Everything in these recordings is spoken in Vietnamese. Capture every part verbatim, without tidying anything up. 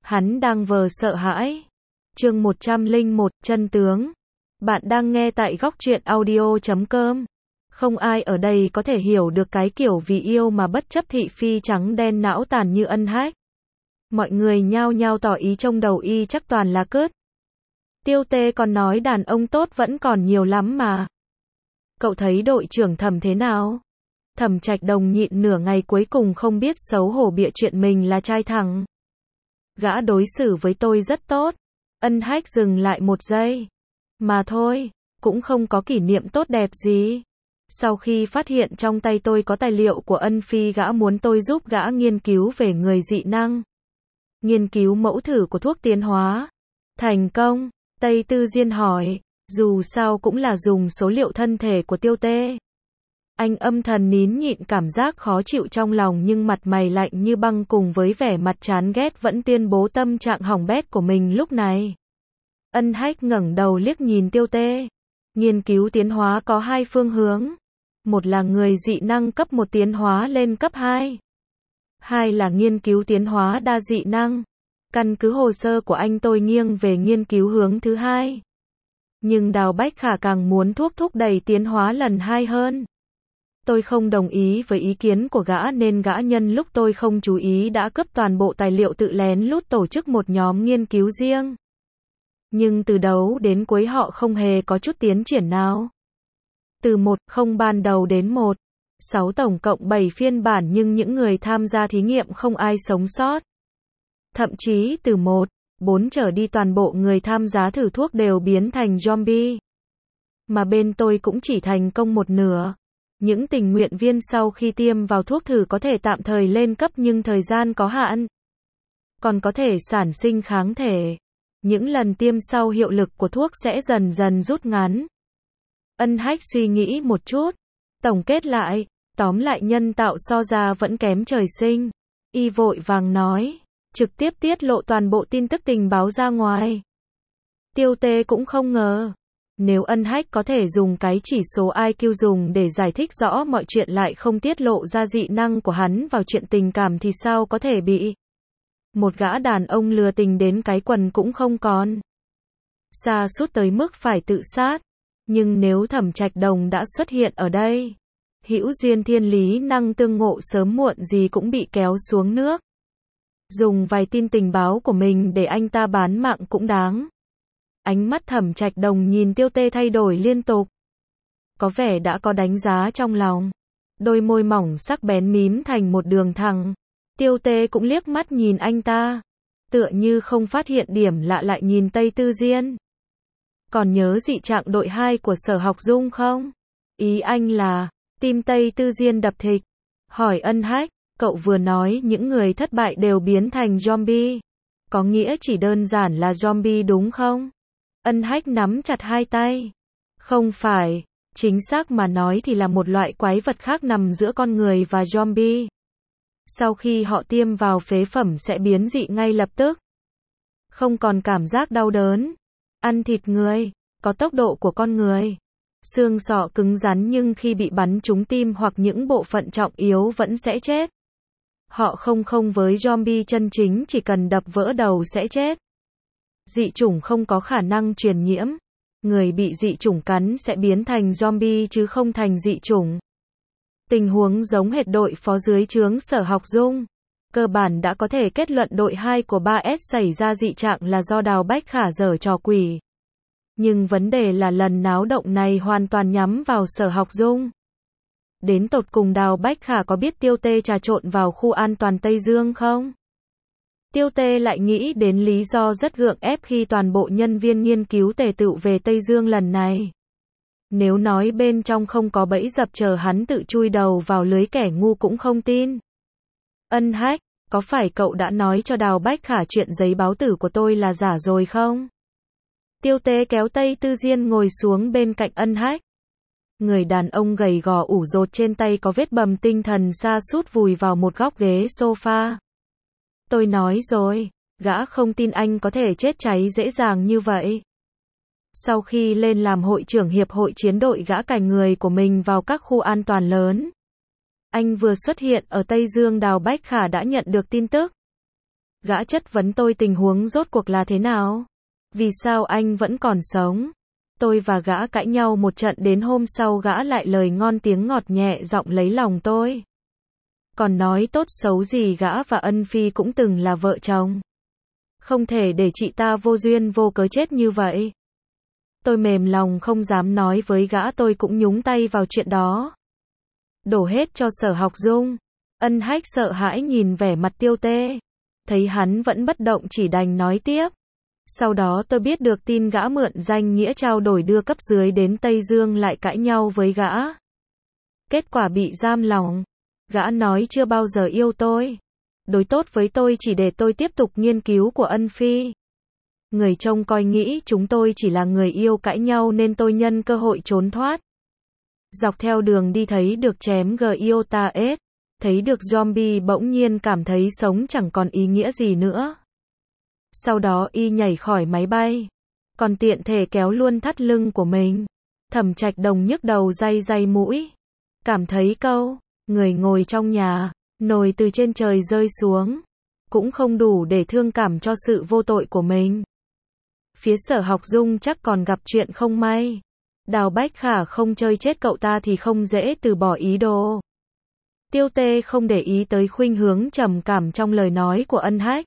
Hắn đang vờ sợ hãi. Chương một trăm lẻ một, chân tướng. Bạn đang nghe tại góc truyện audio chấm com. Không ai ở đây có thể hiểu được cái kiểu vì yêu mà bất chấp thị phi trắng đen não tàn như Ân Hách. Mọi người nhao nhao tỏ ý trong đầu y chắc toàn là cướt. Tiêu Tê còn nói đàn ông tốt vẫn còn nhiều lắm mà. Cậu thấy đội trưởng Thẩm thế nào? Thẩm Trạch Đồng nhịn nửa ngày cuối cùng không biết xấu hổ bịa chuyện mình là trai thẳng. Gã đối xử với tôi rất tốt. Ân Hách dừng lại một giây. Mà thôi, cũng không có kỷ niệm tốt đẹp gì. Sau khi phát hiện trong tay tôi có tài liệu của Ân Phi, gã muốn tôi giúp gã nghiên cứu về người dị năng. Nghiên cứu mẫu thử của thuốc tiến hóa. Thành công? Tây Tư Diên hỏi. Dù sao cũng là dùng số liệu thân thể của Tiêu Tê. Anh âm thầm nín nhịn cảm giác khó chịu trong lòng, nhưng mặt mày lạnh như băng cùng với vẻ mặt chán ghét vẫn tuyên bố tâm trạng hỏng bét của mình lúc này. Ân Hách ngẩng đầu liếc nhìn Tiêu Tê. Nghiên cứu tiến hóa có hai phương hướng. Một là người dị năng cấp một tiến hóa lên cấp hai. Hai là nghiên cứu tiến hóa đa dị năng. Căn cứ hồ sơ của anh, tôi nghiêng về nghiên cứu hướng thứ hai. Nhưng Đào Bách Khả càng muốn thuốc thúc đẩy tiến hóa lần hai hơn. Tôi không đồng ý với ý kiến của gã nên gã nhân lúc tôi không chú ý đã cướp toàn bộ tài liệu, tự lén lút tổ chức một nhóm nghiên cứu riêng. Nhưng từ đầu đến cuối họ không hề có chút tiến triển nào. Từ một không ban đầu đến một sáu tổng cộng bảy phiên bản, nhưng những người tham gia thí nghiệm không ai sống sót. Thậm chí từ một bốn trở đi toàn bộ người tham gia thử thuốc đều biến thành zombie. Mà bên tôi cũng chỉ thành công một nửa. Những tình nguyện viên sau khi tiêm vào thuốc thử có thể tạm thời lên cấp nhưng thời gian có hạn. Còn có thể sản sinh kháng thể. Những lần tiêm sau hiệu lực của thuốc sẽ dần dần rút ngắn. Ân Hách suy nghĩ một chút. Tổng kết lại, tóm lại nhân tạo so ra vẫn kém trời sinh. Y vội vàng nói, trực tiếp tiết lộ toàn bộ tin tức tình báo ra ngoài. Tiêu Tê cũng không ngờ. Nếu Ân Hách có thể dùng cái chỉ số i kiu dùng để giải thích rõ mọi chuyện lại không tiết lộ ra dị năng của hắn vào chuyện tình cảm thì sao có thể bị một gã đàn ông lừa tình đến cái quần cũng không còn. Sa sút tới mức phải tự sát. Nhưng nếu Thẩm Trạch Đồng đã xuất hiện ở đây, hữu duyên thiên lý năng tương ngộ, sớm muộn gì cũng bị kéo xuống nước. Dùng vài tin tình báo của mình để anh ta bán mạng cũng đáng. Ánh mắt Thẩm Trạch Đồng nhìn Tiêu Tê thay đổi liên tục. Có vẻ đã có đánh giá trong lòng. Đôi môi mỏng sắc bén mím thành một đường thẳng. Tiêu Tê cũng liếc mắt nhìn anh ta. Tựa như không phát hiện điểm lạ, lại nhìn Tây Tư Diên. Còn nhớ dị trạng đội hai của Sở Học Dung không? Ý anh là, tim Tây Tư Diên đập thịch. Hỏi Ân Hách, cậu vừa nói những người thất bại đều biến thành zombie. Có nghĩa chỉ đơn giản là zombie đúng không? Ân Hách nắm chặt hai tay. Không phải, chính xác mà nói thì là một loại quái vật khác nằm giữa con người và zombie. Sau khi họ tiêm vào phế phẩm sẽ biến dị ngay lập tức. Không còn cảm giác đau đớn. Ăn thịt người, có tốc độ của con người. Xương sọ cứng rắn nhưng khi bị bắn trúng tim hoặc những bộ phận trọng yếu vẫn sẽ chết. Họ không không với zombie chân chính, chỉ cần đập vỡ đầu sẽ chết. Dị chủng không có khả năng truyền nhiễm. Người bị dị chủng cắn sẽ biến thành zombie chứ không thành dị chủng. Tình huống giống hệt đội phó dưới trướng Sở Học Dung. Cơ bản đã có thể kết luận đội hai của ba S xảy ra dị trạng là do Đào Bách Khả giở trò quỷ. Nhưng vấn đề là lần náo động này hoàn toàn nhắm vào Sở Học Dung. Đến tột cùng Đào Bách Khả có biết Tiêu Tê trà trộn vào khu an toàn Tây Dương không? Tiêu Tê lại nghĩ đến lý do rất gượng ép khi toàn bộ nhân viên nghiên cứu tề tựu về Tây Dương lần này. Nếu nói bên trong không có bẫy dập chờ hắn tự chui đầu vào lưới, kẻ ngu cũng không tin. Ân Hách, có phải cậu đã nói cho Đào Bách Khả chuyện giấy báo tử của tôi là giả rồi không? Tiêu Tê kéo Tây Tư Diên ngồi xuống bên cạnh Ân Hách. Người đàn ông gầy gò ủ rột trên tay có vết bầm tinh thần sa sút vùi vào một góc ghế sofa. Tôi nói rồi, gã không tin anh có thể chết cháy dễ dàng như vậy. Sau khi lên làm hội trưởng hiệp hội chiến đội, gã cành người của mình vào các khu an toàn lớn. Anh vừa xuất hiện ở Tây Dương, Đào Bách Khả đã nhận được tin tức. Gã chất vấn tôi tình huống rốt cuộc là thế nào? Vì sao anh vẫn còn sống? Tôi và gã cãi nhau một trận đến hôm sau gã lại lời ngon tiếng ngọt nhẹ giọng lấy lòng tôi. Còn nói tốt xấu gì gã và Ân Phi cũng từng là vợ chồng. Không thể để chị ta vô duyên vô cớ chết như vậy. Tôi mềm lòng không dám nói với gã tôi cũng nhúng tay vào chuyện đó. Đổ hết cho Sở Học Dung. Ân Hách sợ hãi nhìn vẻ mặt Tiêu Tê. Thấy hắn vẫn bất động chỉ đành nói tiếp. Sau đó tôi biết được tin gã mượn danh nghĩa trao đổi đưa cấp dưới đến Tây Dương lại cãi nhau với gã. Kết quả bị giam lỏng. Gã nói chưa bao giờ yêu tôi. Đối tốt với tôi chỉ để tôi tiếp tục nghiên cứu của Ân Phi. Người trông coi nghĩ chúng tôi chỉ là người yêu cãi nhau nên tôi nhân cơ hội trốn thoát. Dọc theo đường đi thấy được chém Giota S, thấy được zombie bỗng nhiên cảm thấy sống chẳng còn ý nghĩa gì nữa. Sau đó y nhảy khỏi máy bay, còn tiện thể kéo luôn thắt lưng của mình. Thẩm Trạch Đồng nhức đầu day day mũi. Cảm thấy câu, người ngồi trong nhà, nồi từ trên trời rơi xuống, cũng không đủ để thương cảm cho sự vô tội của mình. Phía Sở Học Dung chắc còn gặp chuyện không may. Đào Bách Khả không chơi chết cậu ta thì không dễ từ bỏ ý đồ. Tiêu Tê không để ý tới khuynh hướng trầm cảm trong lời nói của Ân Hách.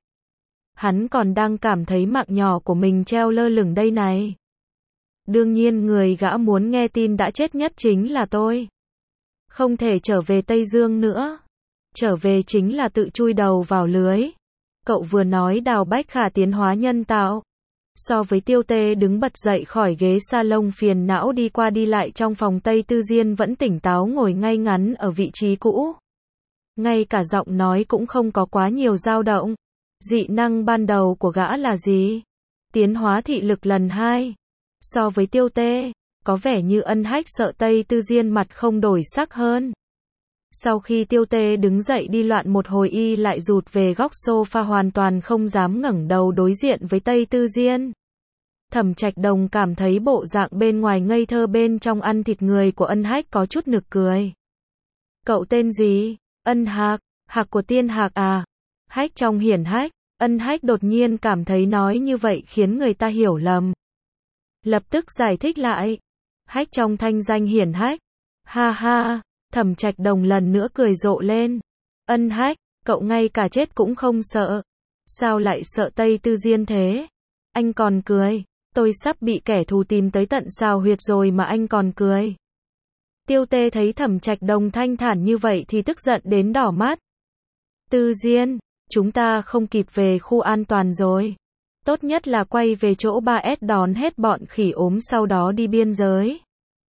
Hắn còn đang cảm thấy mạng nhỏ của mình treo lơ lửng đây này. Đương nhiên người gã muốn nghe tin đã chết nhất chính là tôi. Không thể trở về Tây Dương nữa. Trở về chính là tự chui đầu vào lưới. Cậu vừa nói Đào Bách Khả tiến hóa nhân tạo. So với Tiêu Tê đứng bật dậy khỏi ghế salon phiền não đi qua đi lại trong phòng Tây Tư Diên vẫn tỉnh táo ngồi ngay ngắn ở vị trí cũ. Ngay cả giọng nói cũng không có quá nhiều dao động. Dị năng ban đầu của gã là gì? Tiến hóa thị lực lần hai. So với Tiêu Tê, có vẻ như Ân Hách sợ Tây Tư Diên mặt không đổi sắc hơn. Sau khi Tiêu Tê đứng dậy đi loạn một hồi y lại rụt về góc sofa hoàn toàn không dám ngẩng đầu đối diện với Tây Tư Diên. Thẩm Trạch Đồng cảm thấy bộ dạng bên ngoài ngây thơ bên trong ăn thịt người của Ân Hách có chút nực cười. Cậu tên gì? Ân Hạc, Hạc của Tiên Hạc à? Hách trong hiển hách. Ân Hách đột nhiên cảm thấy nói như vậy khiến người ta hiểu lầm. Lập tức giải thích lại. Hách trong thanh danh hiển hách. Ha ha, Thẩm Trạch Đồng lần nữa cười rộ lên. Ân Hách, cậu ngay cả chết cũng không sợ. Sao lại sợ Tây Tư Diên thế? Anh còn cười. Tôi sắp bị kẻ thù tìm tới tận xào huyệt rồi mà anh còn cười. Tiêu Tê thấy Thẩm Trạch Đồng thanh thản như vậy thì tức giận đến đỏ mắt. Tư Diên, chúng ta không kịp về khu an toàn rồi. Tốt nhất là quay về chỗ ba S đón hết bọn khỉ ốm sau đó đi biên giới.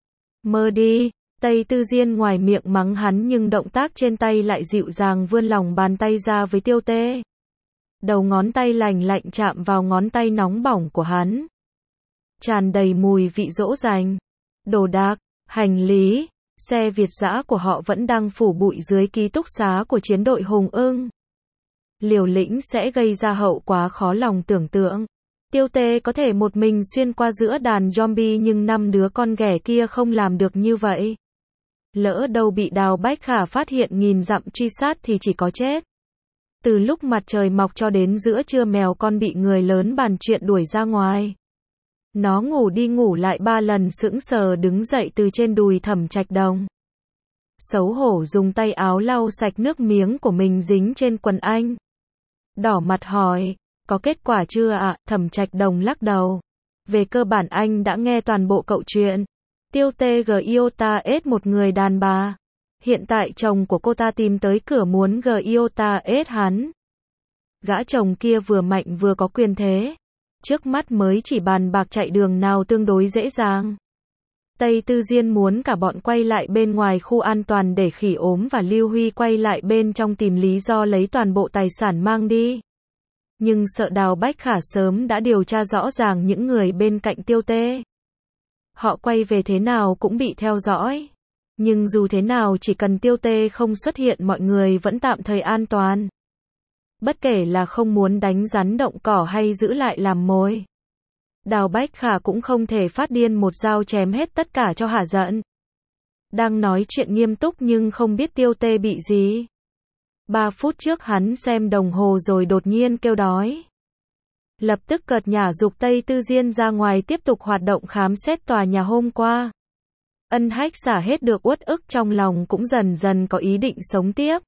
Mơ đi. Tây Tư Diên ngoài miệng mắng hắn nhưng động tác trên tay lại dịu dàng vươn lòng bàn tay ra với Tiêu Tê. Đầu ngón tay lành lạnh chạm vào ngón tay nóng bỏng của hắn. Tràn đầy mùi vị dỗ dành. Đồ đạc, hành lý, xe Việt dã của họ vẫn đang phủ bụi dưới ký túc xá của chiến đội Hùng Ưng. Liều lĩnh sẽ gây ra hậu quả khó lòng tưởng tượng. Tiêu Tê có thể một mình xuyên qua giữa đàn zombie nhưng năm đứa con ghẻ kia không làm được như vậy. Lỡ đâu bị Đào Bách Khả phát hiện nghìn dặm truy sát thì chỉ có chết. Từ lúc mặt trời mọc cho đến giữa trưa mèo con bị người lớn bàn chuyện đuổi ra ngoài. Nó ngủ đi ngủ lại ba lần sững sờ đứng dậy từ trên đùi Thẩm Trạch Đồng. Xấu hổ dùng tay áo lau sạch nước miếng của mình dính trên quần anh. Đỏ mặt hỏi, có kết quả chưa ạ? À? Thẩm Trạch Đồng lắc đầu. Về cơ bản anh đã nghe toàn bộ cậu chuyện. Tiêu Tê Giota S một người đàn bà. Hiện tại chồng của cô ta tìm tới cửa muốn Giota S hắn. Gã chồng kia vừa mạnh vừa có quyền thế. Trước mắt mới chỉ bàn bạc chạy đường nào tương đối dễ dàng. Tây Tư Diên muốn cả bọn quay lại bên ngoài khu an toàn để khỉ ốm và Lưu Huy quay lại bên trong tìm lý do lấy toàn bộ tài sản mang đi. Nhưng sợ Đào Bách Khả sớm đã điều tra rõ ràng những người bên cạnh Tiêu Tê. Họ quay về thế nào cũng bị theo dõi. Nhưng dù thế nào chỉ cần Tiêu Tê không xuất hiện mọi người vẫn tạm thời an toàn. Bất kể là không muốn đánh rắn động cỏ hay giữ lại làm mồi. Đào Bách Khả cũng không thể phát điên một dao chém hết tất cả cho hả giận. Đang nói chuyện nghiêm túc nhưng không biết Tiêu Tê bị gì. Ba phút trước hắn xem đồng hồ rồi đột nhiên kêu đói. Lập tức cợt nhả giục Tây Tư Diên ra ngoài tiếp tục hoạt động khám xét tòa nhà hôm qua. Ân Hách xả hết được uất ức trong lòng cũng dần dần có ý định sống tiếp.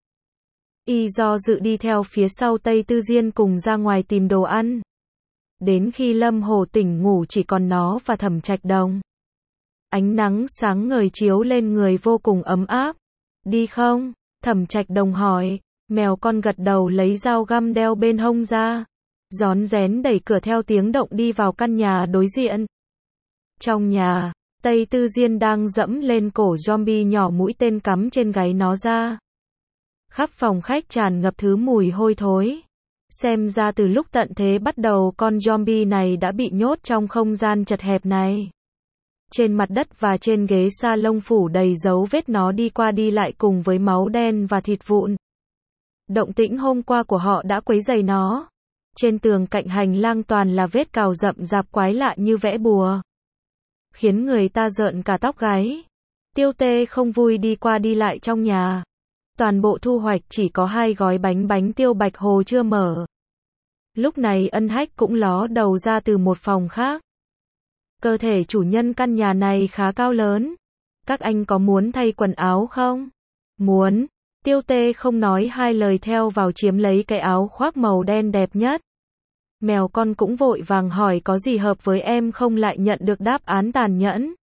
Y do dự đi theo phía sau Tây Tư Diên cùng ra ngoài tìm đồ ăn. Đến khi Lâm Hồ tỉnh ngủ chỉ còn nó và Thẩm Trạch Đồng. Ánh nắng sáng ngời chiếu lên người vô cùng ấm áp. Đi không? Thẩm Trạch Đồng hỏi. Mèo con gật đầu lấy dao găm đeo bên hông ra. Rón rén đẩy cửa theo tiếng động đi vào căn nhà đối diện. Trong nhà, Tây Tư Diên đang dẫm lên cổ zombie nhỏ, mũi tên cắm trên gáy nó ra. Khắp phòng khách tràn ngập thứ mùi hôi thối. Xem ra từ lúc tận thế bắt đầu con zombie này đã bị nhốt trong không gian chật hẹp này. Trên mặt đất và trên ghế salon phủ đầy dấu vết nó đi qua đi lại cùng với máu đen và thịt vụn. Động tĩnh hôm qua của họ đã quấy rầy nó. Trên tường cạnh hành lang toàn là vết cào rậm rạp quái lạ như vẽ bùa. Khiến người ta rợn cả tóc gáy. Tiêu Tê không vui đi qua đi lại trong nhà. Toàn bộ thu hoạch chỉ có hai gói bánh bánh tiêu bạch hồ chưa mở. Lúc này Ân Hách cũng ló đầu ra từ một phòng khác. Cơ thể chủ nhân căn nhà này khá cao lớn. Các anh có muốn thay quần áo không? Muốn. Tiêu Tê không nói hai lời theo vào chiếm lấy cái áo khoác màu đen đẹp nhất. Mèo con cũng vội vàng hỏi có gì hợp với em không, lại nhận được đáp án tàn nhẫn.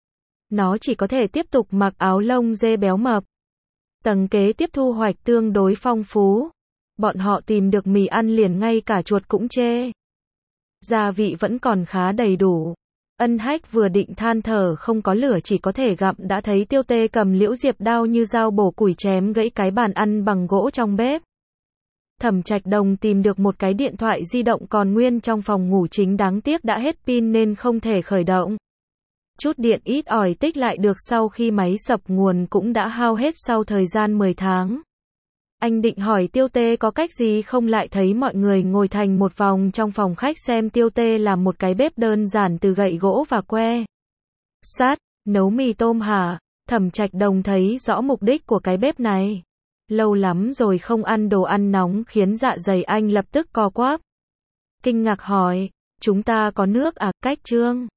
Nó chỉ có thể tiếp tục mặc áo lông dê béo mập. Tầng kế tiếp thu hoạch tương đối phong phú. Bọn họ tìm được mì ăn liền ngay cả chuột cũng chê. Gia vị vẫn còn khá đầy đủ. Ân Hách vừa định than thở không có lửa chỉ có thể gặm đã thấy Tiêu Tê cầm liễu diệp đao như dao bổ củi chém gãy cái bàn ăn bằng gỗ trong bếp. Thẩm Trạch Đồng tìm được một cái điện thoại di động còn nguyên trong phòng ngủ chính, đáng tiếc đã hết pin nên không thể khởi động. Chút điện ít ỏi tích lại được sau khi máy sập nguồn cũng đã hao hết sau thời gian mười tháng. Anh định hỏi Tiêu Tê có cách gì không, lại thấy mọi người ngồi thành một vòng trong phòng khách xem Tiêu Tê làm một cái bếp đơn giản từ gậy gỗ và que sắt, nấu mì tôm hả? Thẩm Trạch Đồng thấy rõ mục đích của cái bếp này. Lâu lắm rồi không ăn đồ ăn nóng khiến dạ dày anh lập tức co quắp. Kinh ngạc hỏi, chúng ta có nước à? Cách Trương